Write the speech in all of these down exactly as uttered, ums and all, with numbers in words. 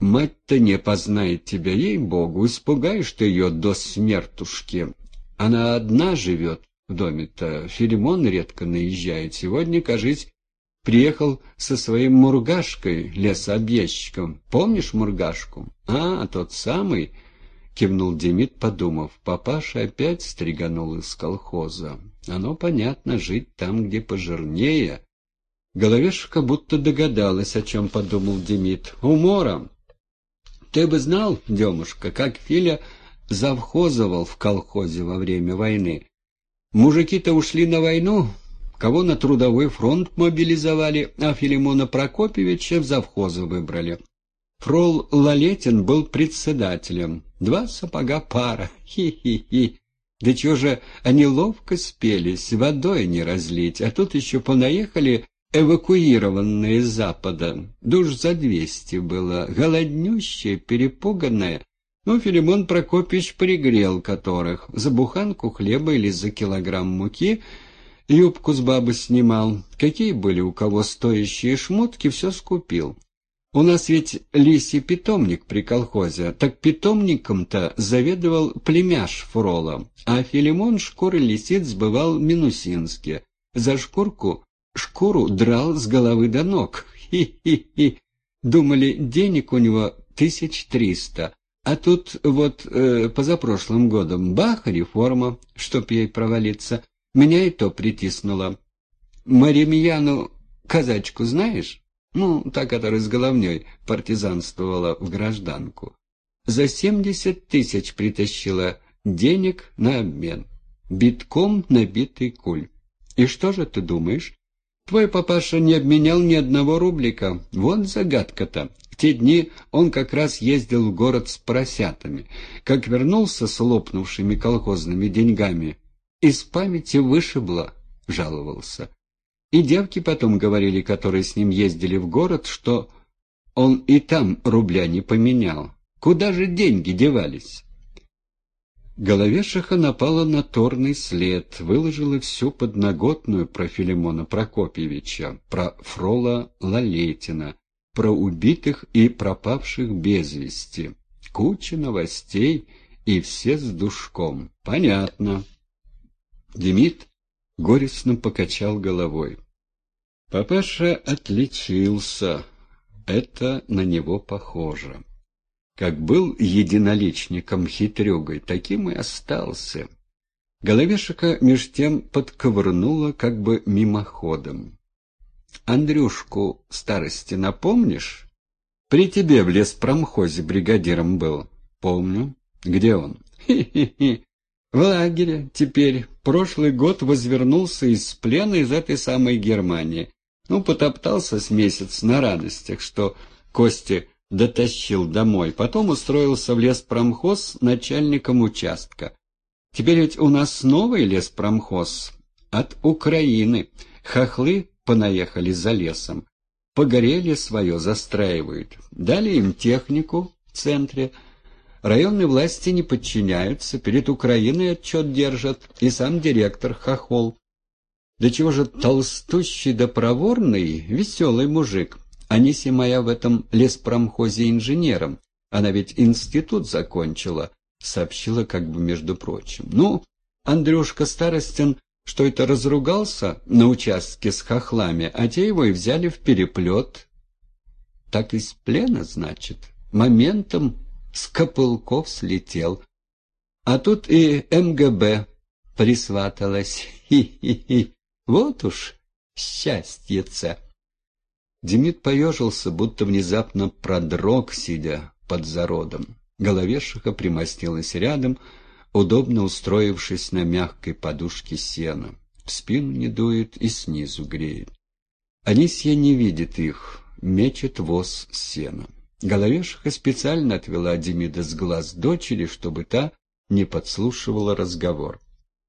Мать-то не познает тебя, ей-богу, испугаешь ты ее до смертушки. Она одна живет в доме-то, Филимон редко наезжает. Сегодня, кажись, приехал со своим Мургашкой, лесообъездчиком. Помнишь Мургашку? А, тот самый, кивнул Демид, подумав. Папаша опять стриганул из колхоза. Оно понятно, жить там, где пожирнее. Головешка будто догадалась, о чем подумал Демид. Умором. Ты бы знал, Демушка, как Филя завхозовал в колхозе во время войны. Мужики-то ушли на войну, кого на трудовой фронт мобилизовали, а Филимона Прокопьевича в завхозы выбрали. Фрол Лалетин был председателем. Два сапога пара. Хи-хи-хи. Да чего же они ловко спелись, водой не разлить, а тут еще понаехали эвакуированные с запада. Душ за двести было, голоднющее, перепуганное. Ну, Филимон Прокопьевич пригрел которых. За буханку хлеба или за килограмм муки юбку с бабы снимал. Какие были у кого стоящие шмотки, все скупил. У нас ведь лисий питомник при колхозе, так питомником-то заведовал племяш Фрола, а Филимон шкуры лисиц сбывал в Минусинске. За шкурку шкуру драл с головы до ног. Хи-хи-хи. Думали, денег у него тысяч триста. А тут вот э, позапрошлым годом бах, реформа, чтоб ей провалиться. Меня и то притиснуло. Маримьяну казачку знаешь? Ну, та, которая с головней партизанствовала в гражданку. За семьдесят тысяч притащила денег на обмен. Битком набитый куль. И что же ты думаешь? Твой папаша не обменял ни одного рублика. Вот загадка-то. В те дни он как раз ездил в город с поросятами. Как вернулся с лопнувшими колхозными деньгами, из памяти вышибло, жаловался. И девки потом говорили, которые с ним ездили в город, что он и там рубля не поменял. Куда же деньги девались? Головешиха напала на торный след, выложила всю подноготную про Филимона Прокопьевича, про Фрола Лалетина, про убитых и пропавших без вести. Куча новостей, и все с душком. Понятно. Демид горестно покачал головой. Папаша отличился. Это на него похоже. Как был единоличником-хитрюгой, таким и остался. Головешика меж тем подковырнула как бы мимоходом. Андрюшку старости напомнишь? При тебе в леспромхозе бригадиром был. Помню. Где он? Хи-хи-хи. В лагере теперь. Прошлый год возвернулся из плена из этой самой Германии. Ну, потоптался с месяц на радостях, что Кости дотащил домой. Потом устроился в леспромхоз начальником участка. Теперь ведь у нас новый леспромхоз от Украины. Хохлы понаехали за лесом. Погорели свое застраивают. Дали им технику в центре. Районные власти не подчиняются, перед Украиной отчет держат, и сам директор хохол. Да чего же толстущий да проворный, веселый мужик. Аниси моя в этом леспромхозе инженером. Она ведь институт закончила, сообщила как бы между прочим. Ну, Андрюшка Старостин, что это разругался на участке с хохлами, а те его и взяли в переплет. Так из плена, значит, моментом с копылков слетел. А тут и эм гэ бэ присваталась. Хи-хи-хи. Вот уж счастье-ца. Демид поежился, будто внезапно продрог, сидя под зародом. Головешиха примостилась рядом, удобно устроившись на мягкой подушке сена. В спину не дует и снизу греет. Анисья не видит их, мечет воз с сеном. Головешиха специально отвела Демида с глаз дочери, чтобы та не подслушивала разговор.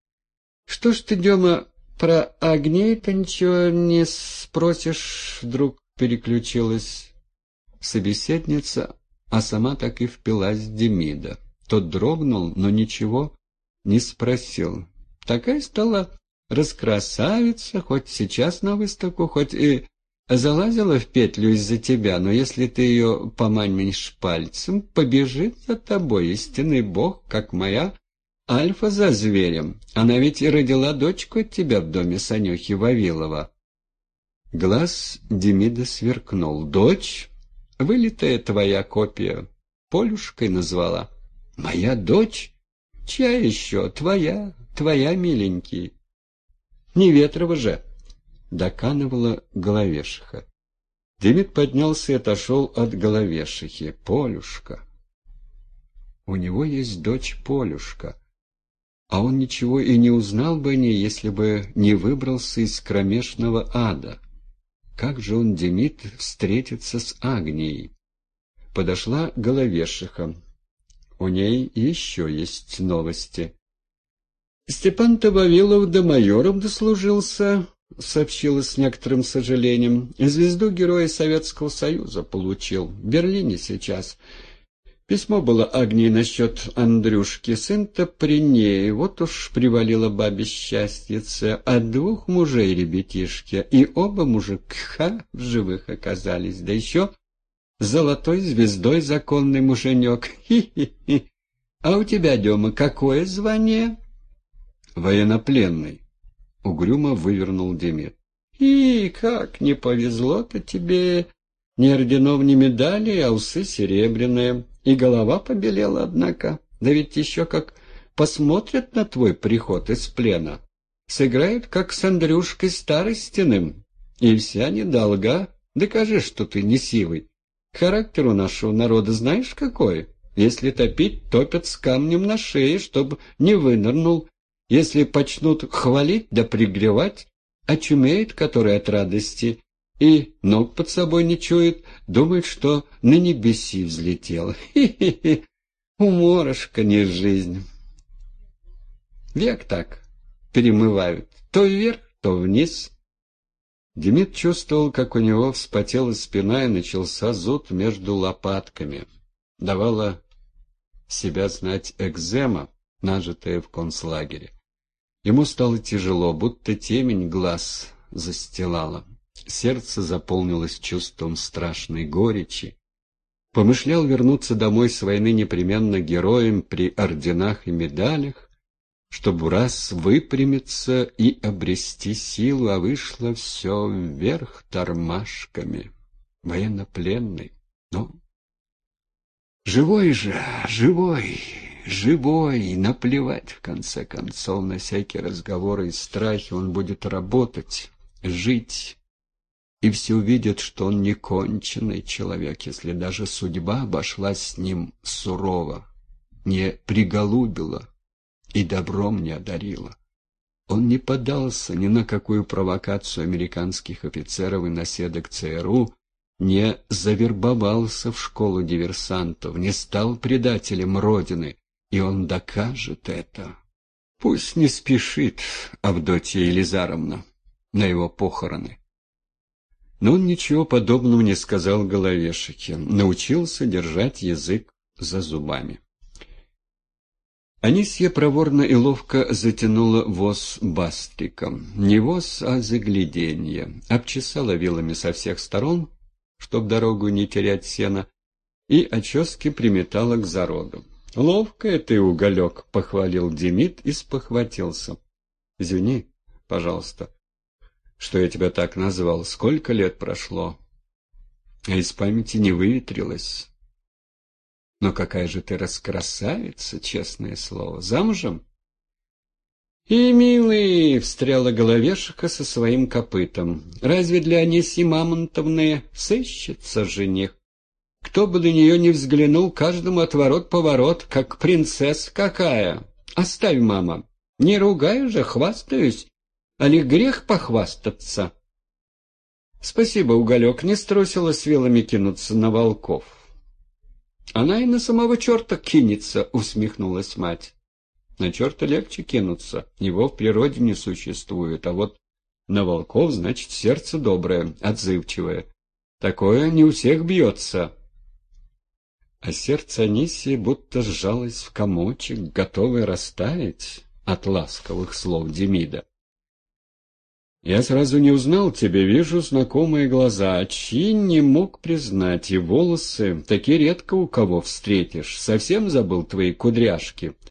— Что ж ты, Дема, про огней-то ничего не спросишь? Вдруг переключилась собеседница, а сама так и впилась в Демида. Тот дрогнул, но ничего не спросил. Такая стала раскрасавица, хоть сейчас на выставку, хоть и залазила в петлю из-за тебя, но если ты ее поманишь пальцем, побежит за тобой истинный бог, как моя Альфа за зверем. Она ведь и родила дочку от тебя в доме Санюхи Вавилова». Глаз Демида сверкнул. «Дочь? Вылитая твоя копия. Полюшкой назвала». «Моя дочь? Чья еще? Твоя, твоя, миленький». «Не Ветрова же», — доканывала Головешиха. Демид поднялся и отошел от Головешихи. «Полюшка. У него есть дочь Полюшка. А он ничего и не узнал бы о ней, если бы не выбрался из кромешного ада. Как же он, Демид, встретится с Агнией?» Подошла Головешиха. У ней еще есть новости. «Степан-то Вавилов до майором дослужился», — сообщила с некоторым сожалением. «Звезду Героя Советского Союза получил. В Берлине сейчас. Письмо было Агнии насчет Андрюшки. Сын-то при ней. Вот уж привалило бабе счастьице. От двух мужей ребятишки. И оба мужика в живых оказались. Да еще золотой звездой законный муженек. Хи-хи-хи. А у тебя, Дема, какое звание?» «Военнопленный», — угрюмо вывернул Демид. «И как не повезло-то тебе! Ни орденов, ни медалей, а усы серебряные. И голова побелела, однако. Да ведь еще как посмотрят на твой приход из плена, сыграют, как с Андрюшкой Старостиным. И вся недолга. Докажи, что ты не сивый. Характер у нашего народа знаешь какой? Если топить, топят с камнем на шее, чтобы не вынырнул. Если почнут хвалить да пригревать, очумеет который от радости, и ног под собой не чует, думает, что на небеси взлетел. Хи-хи-хи, уморушка не жизнь. Век так перемывают, то вверх, то вниз». Демид чувствовал, как у него вспотела спина и начался зуд между лопатками. Давала себя знать экзема, нажитая в концлагере. Ему стало тяжело, будто темень глаз застилала. Сердце заполнилось чувством страшной горечи. Помышлял вернуться домой с войны непременно героем при орденах и медалях, чтобы раз выпрямиться и обрести силу, а вышло все вверх тормашками. Военнопленный, но живой же, живой, живой, наплевать в конце концов на всякие разговоры и страхи. Он будет работать, жить, и все увидят, что он не конченый человек, если даже судьба обошлась с ним сурово, не приголубила и добром не одарила. Он не поддался ни на какую провокацию американских офицеров и наседок ЦРУ, не завербовался в школу диверсантов, не стал предателем Родины, и он докажет это. Пусть не спешит Авдотья Елизаровна на его похороны. Но он ничего подобного не сказал Головешихе, научился держать язык за зубами. Анисья проворно и ловко затянула воз бастриком. Не воз, а загляденье. Обчесала вилами со всех сторон, чтоб дорогу не терять сена, и очески приметала к зароду. «Ловкая ты, Уголек!» — похвалил Демид и спохватился. «Извини, пожалуйста, что я тебя так назвал. Сколько лет прошло, а из памяти не выветрилось. Но какая же ты раскрасавица, честное слово. Замужем?» «И, милый!» — встряла Головешиха со своим копытом. «Разве для Анисьи Мамонтовны сыщется жених? Кто бы на нее не взглянул, каждому отворот-поворот, как принцесса какая. Оставь, мама, не ругаю же, хвастаюсь, а ли грех похвастаться?» «Спасибо, Уголек, не струсила с вилами кинуться на волков». «Она и на самого черта кинется», — усмехнулась мать. «На черта легче кинуться, его в природе не существует, а вот на волков, значит, сердце доброе, отзывчивое. Такое не у всех бьется». А сердце Анисии будто сжалось в комочек, готовое растаять от ласковых слов Демида. Я сразу не узнал тебя, вижу знакомые глаза, очи не мог признать, и волосы, такие редко у кого встретишь, совсем забыл твои кудряшки.